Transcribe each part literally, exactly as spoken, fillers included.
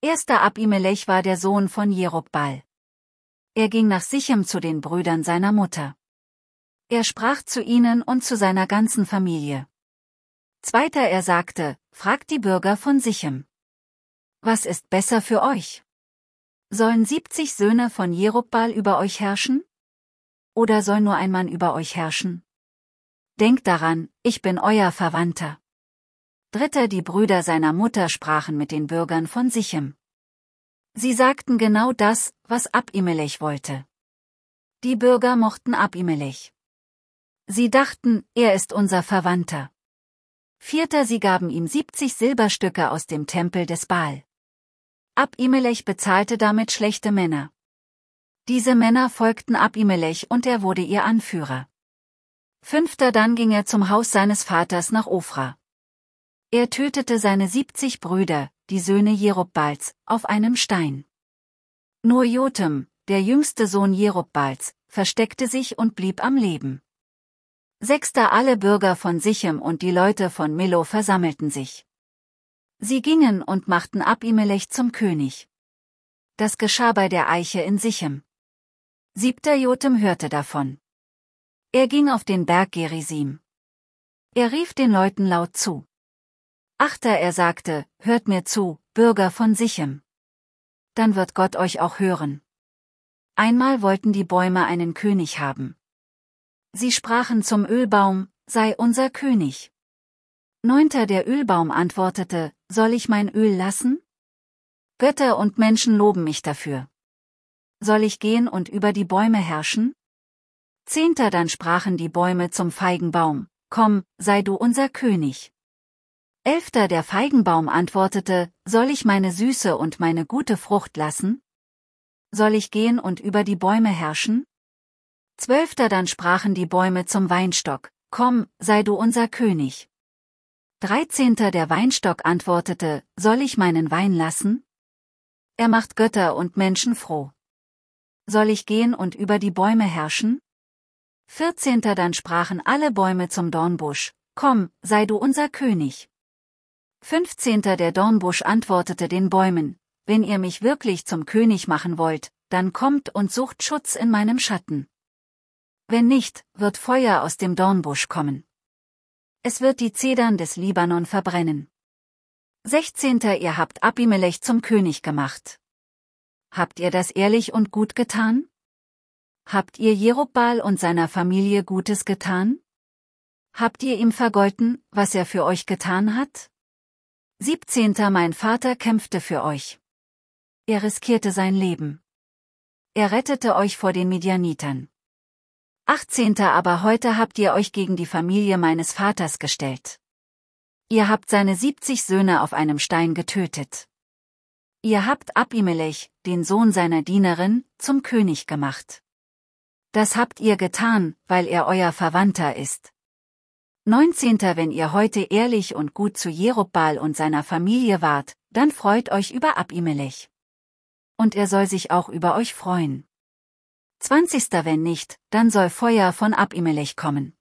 Erster Abimelech war der Sohn von Jerubbaal. Er ging nach Sichem zu den Brüdern seiner Mutter. Er sprach zu ihnen und zu seiner ganzen Familie. Zweiter er sagte, fragt die Bürger von Sichem. Was ist besser für euch? Sollen siebzig Söhne von Jerubbaal über euch herrschen? Oder soll nur ein Mann über euch herrschen? Denkt daran, ich bin euer Verwandter. Dritter die Brüder seiner Mutter sprachen mit den Bürgern von Sichem. Sie sagten genau das, was Abimelech wollte. Die Bürger mochten Abimelech. Sie dachten, er ist unser Verwandter. Vierter sie gaben ihm siebzig Silberstücke aus dem Tempel des Baal. Abimelech bezahlte damit schlechte Männer. Diese Männer folgten Abimelech und er wurde ihr Anführer. Fünfter dann ging er zum Haus seines Vaters nach Ofra. Er tötete seine siebzig Brüder, die Söhne Jerubbaals, auf einem Stein. Nur Jotem, der jüngste Sohn Jerubbaals, versteckte sich und blieb am Leben. Sechster alle Bürger von Sichem und die Leute von Milo versammelten sich. Sie gingen und machten Abimelech zum König. Das geschah bei der Eiche in Sichem. Siebter Jotem hörte davon. Er ging auf den Berg Gerisim. Er rief den Leuten laut zu. Achter er sagte, hört mir zu, Bürger von Sichem. Dann wird Gott euch auch hören. Einmal wollten die Bäume einen König haben. Sie sprachen zum Ölbaum, sei unser König. Neunter der Ölbaum antwortete, soll ich mein Öl lassen? Götter und Menschen loben mich dafür. Soll ich gehen und über die Bäume herrschen? Zehnter dann sprachen die Bäume zum Feigenbaum, komm, sei du unser König. Elfter der Feigenbaum antwortete, soll ich meine süße und meine gute Frucht lassen? Soll ich gehen und über die Bäume herrschen? Zwölfter dann sprachen die Bäume zum Weinstock, komm, sei du unser König. Dreizehnter der Weinstock antwortete, soll ich meinen Wein lassen? Er macht Götter und Menschen froh. Soll ich gehen und über die Bäume herrschen? Vierzehnter dann sprachen alle Bäume zum Dornbusch, komm, sei du unser König. Fünfzehnter der Dornbusch antwortete den Bäumen, wenn ihr mich wirklich zum König machen wollt, dann kommt und sucht Schutz in meinem Schatten. Wenn nicht, wird Feuer aus dem Dornbusch kommen. Es wird die Zedern des Libanon verbrennen. Sechzehnter Ihr habt Abimelech zum König gemacht. Habt ihr das ehrlich und gut getan? Habt ihr Jerubbaal und seiner Familie Gutes getan? Habt ihr ihm vergolten, was er für euch getan hat? Siebzehnter Mein Vater kämpfte für euch. Er riskierte sein Leben. Er rettete euch vor den Midianitern. Achtzehnter Aber heute habt ihr euch gegen die Familie meines Vaters gestellt. Ihr habt seine siebzig Söhne auf einem Stein getötet. Ihr habt Abimelech, den Sohn seiner Dienerin, zum König gemacht. Das habt ihr getan, weil er euer Verwandter ist. Neunzehnter Wenn ihr heute ehrlich und gut zu Jerubbaal und seiner Familie wart, dann freut euch über Abimelech. Und er soll sich auch über euch freuen. Zwanzigster Wenn nicht, dann soll Feuer von Abimelech kommen.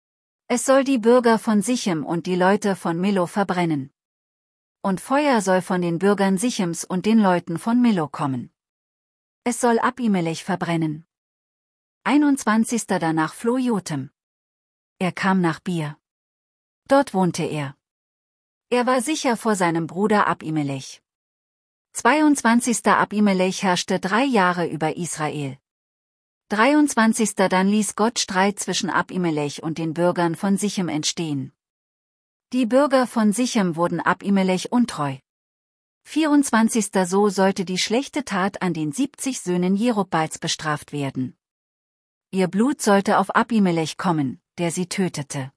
Es soll die Bürger von Sichem und die Leute von Milo verbrennen. Und Feuer soll von den Bürgern Sichems und den Leuten von Milo kommen. Es soll Abimelech verbrennen. einundzwanzigster Danach floh Jotem. Er kam nach Bir. Dort wohnte er. Er war sicher vor seinem Bruder Abimelech. zweiundzwanzigster Abimelech herrschte drei Jahre über Israel. dreiundzwanzigster Dann ließ Gott Streit zwischen Abimelech und den Bürgern von Sichem entstehen. Die Bürger von Sichem wurden Abimelech untreu. vierundzwanzigster So sollte die schlechte Tat an den siebzig Söhnen Jerubbaals bestraft werden. Ihr Blut sollte auf Abimelech kommen, der sie tötete.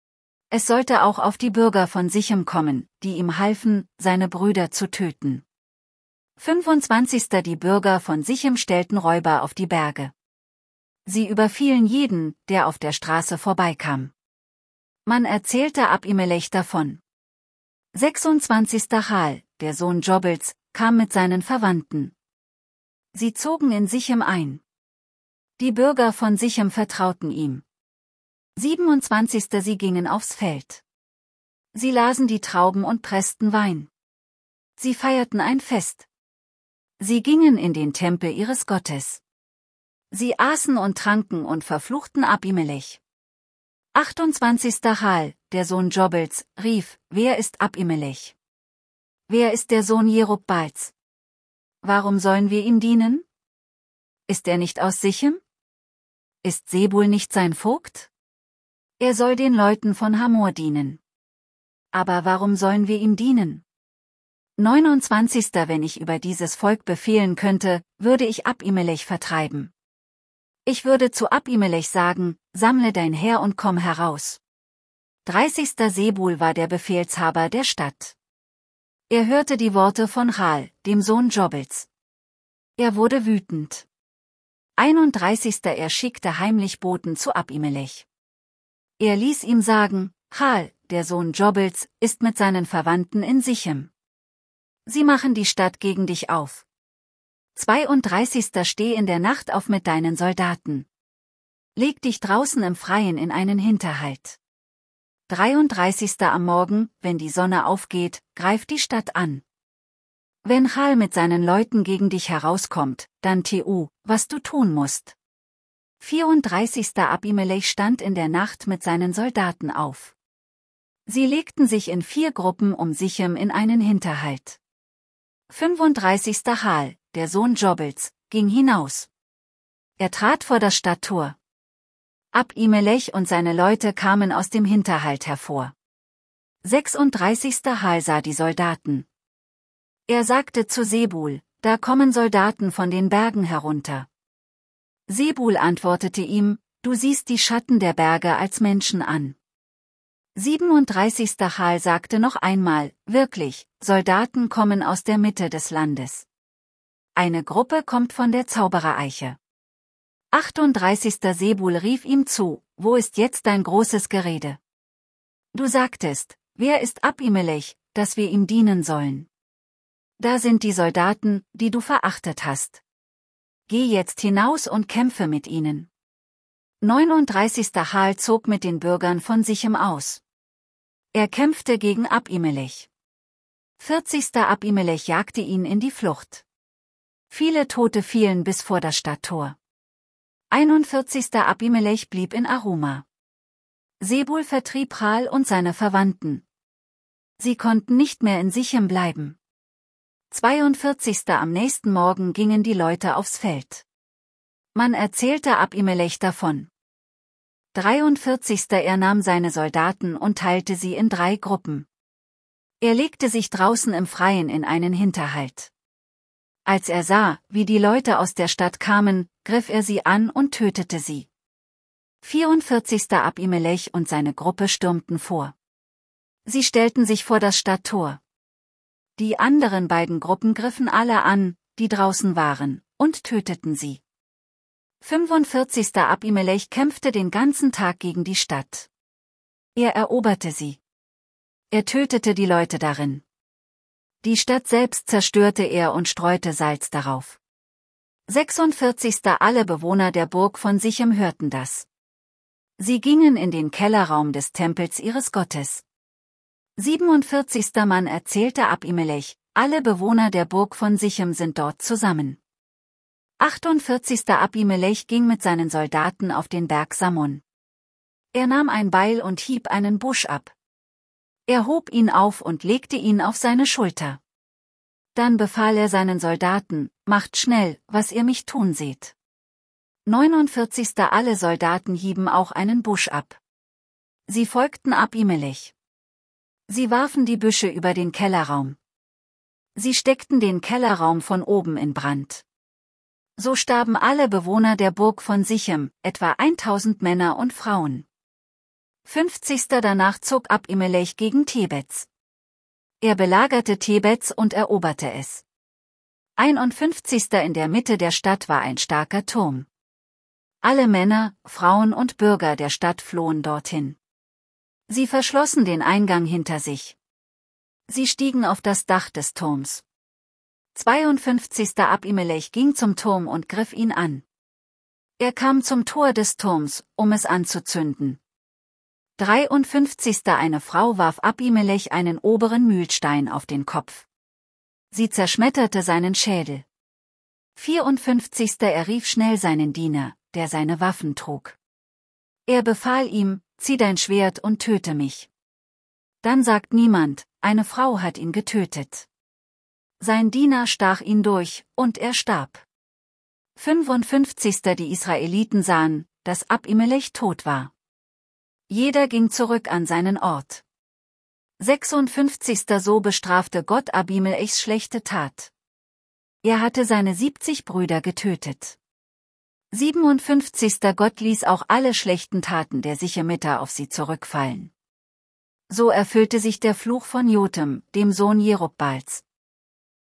Es sollte auch auf die Bürger von Sichem kommen, die ihm halfen, seine Brüder zu töten. fünfundzwanzigster Die Bürger von Sichem stellten Räuber auf die Berge. Sie überfielen jeden, der auf der Straße vorbeikam. Man erzählte Abimelech davon. sechsundzwanzigster Chal, der Sohn Jobbels, kam mit seinen Verwandten. Sie zogen in Sichem ein. Die Bürger von Sichem vertrauten ihm. siebenundzwanzigster Sie gingen aufs Feld. Sie lasen die Trauben und pressten Wein. Sie feierten ein Fest, Sie gingen in den Tempel ihres Gottes. Sie aßen und tranken und verfluchten Abimelech. achtundzwanzigster Hal, der Sohn Jobbels, rief, wer ist Abimelech? Wer ist der Sohn Jerubbaals? Warum sollen wir ihm dienen? Ist er nicht aus Sichem? Ist Sebul nicht sein Vogt? Er soll den Leuten von Hamor dienen. Aber warum sollen wir ihm dienen? neunundzwanzigster Wenn ich über dieses Volk befehlen könnte, würde ich Abimelech vertreiben. Ich würde zu Abimelech sagen, sammle dein Heer und komm heraus. dreißigster Sebul war der Befehlshaber der Stadt. Er hörte die Worte von Hal, dem Sohn Jobbels. Er wurde wütend. einunddreißigster Er schickte heimlich Boten zu Abimelech. Er ließ ihm sagen, Hal, der Sohn Jobbels, ist mit seinen Verwandten in Sichem. Sie machen die Stadt gegen dich auf. zweiunddreißigster Steh in der Nacht auf mit deinen Soldaten. Leg dich draußen im Freien in einen Hinterhalt. dreiunddreißigster Am Morgen, wenn die Sonne aufgeht, greif die Stadt an. Wenn Hal mit seinen Leuten gegen dich herauskommt, dann tu, was du tun musst. vierunddreißigster Abimelech stand in der Nacht mit seinen Soldaten auf. Sie legten sich in vier Gruppen um Sichem in einen Hinterhalt. fünfunddreißigster Hal, der Sohn Jobbels, ging hinaus. Er trat vor das Stadttor. Abimelech und seine Leute kamen aus dem Hinterhalt hervor. sechsunddreißigster Hal sah die Soldaten. Er sagte zu Sebul, da kommen Soldaten von den Bergen herunter. Sebul antwortete ihm, du siehst die Schatten der Berge als Menschen an. siebenunddreißigster Hal sagte noch einmal, wirklich, Soldaten kommen aus der Mitte des Landes. Eine Gruppe kommt von der Zaubereiche. achtunddreißigster Sebul rief ihm zu, wo ist jetzt dein großes Gerede? Du sagtest, wer ist Abimelech, dass wir ihm dienen sollen? Da sind die Soldaten, die du verachtet hast. Geh jetzt hinaus und kämpfe mit ihnen. neununddreißigster Hal zog mit den Bürgern von Sichem aus. Er kämpfte gegen Abimelech. vierzigster Abimelech jagte ihn in die Flucht. Viele Tote fielen bis vor das Stadttor. einundvierzigster Abimelech blieb in Aruma. Sebul vertrieb Hal und seine Verwandten. Sie konnten nicht mehr in Sichem bleiben. zweiundvierzigster Am nächsten Morgen gingen die Leute aufs Feld. Man erzählte Abimelech davon. dreiundvierzigster Er nahm seine Soldaten und teilte sie in drei Gruppen. Er legte sich draußen im Freien in einen Hinterhalt. Als er sah, wie die Leute aus der Stadt kamen, griff er sie an und tötete sie. vierundvierzigster Abimelech und seine Gruppe stürmten vor. Sie stellten sich vor das Stadttor. Die anderen beiden Gruppen griffen alle an, die draußen waren, und töteten sie. fünfundvierzigster Abimelech kämpfte den ganzen Tag gegen die Stadt. Er eroberte sie. Er tötete die Leute darin. Die Stadt selbst zerstörte er und streute Salz darauf. sechsundvierzigster Alle Bewohner der Burg von Sichem hörten das. Sie gingen in den Kellerraum des Tempels ihres Gottes. siebenundvierzigster Mann erzählte Abimelech, alle Bewohner der Burg von Sichem sind dort zusammen. achtundvierzigster Abimelech ging mit seinen Soldaten auf den Berg Sammon. Er nahm ein Beil und hieb einen Busch ab. Er hob ihn auf und legte ihn auf seine Schulter. Dann befahl er seinen Soldaten, macht schnell, was ihr mich tun seht. neunundvierzigster Alle Soldaten hieben auch einen Busch ab. Sie folgten Abimelech. Sie warfen die Büsche über den Kellerraum. Sie steckten den Kellerraum von oben in Brand. So starben alle Bewohner der Burg von Sichem, etwa tausend Männer und Frauen. fünfzigster Danach zog Abimelech gegen Tebez. Er belagerte Tebez und eroberte es. einundfünfzigster In der Mitte der Stadt war ein starker Turm. Alle Männer, Frauen und Bürger der Stadt flohen dorthin. Sie verschlossen den Eingang hinter sich. Sie stiegen auf das Dach des Turms. zweiundfünfzigster Abimelech ging zum Turm und griff ihn an. Er kam zum Tor des Turms, um es anzuzünden. dreiundfünfzigster Eine Frau warf Abimelech einen oberen Mühlstein auf den Kopf. Sie zerschmetterte seinen Schädel. vierundfünfzig. Er rief schnell seinen Diener, der seine Waffen trug. Er befahl ihm, zieh dein Schwert und töte mich. Dann sagt niemand, eine Frau hat ihn getötet. Sein Diener stach ihn durch, und er starb. fünfundfünfzig. Die Israeliten sahen, dass Abimelech tot war. Jeder ging zurück an seinen Ort. sechsundfünfzig. So bestrafte Gott Abimelechs schlechte Tat. Er hatte seine siebzig Brüder getötet. siebenundfünfzig. Gott ließ auch alle schlechten Taten der Sichemiter auf sie zurückfallen. So erfüllte sich der Fluch von Jotem, dem Sohn Jerubbals.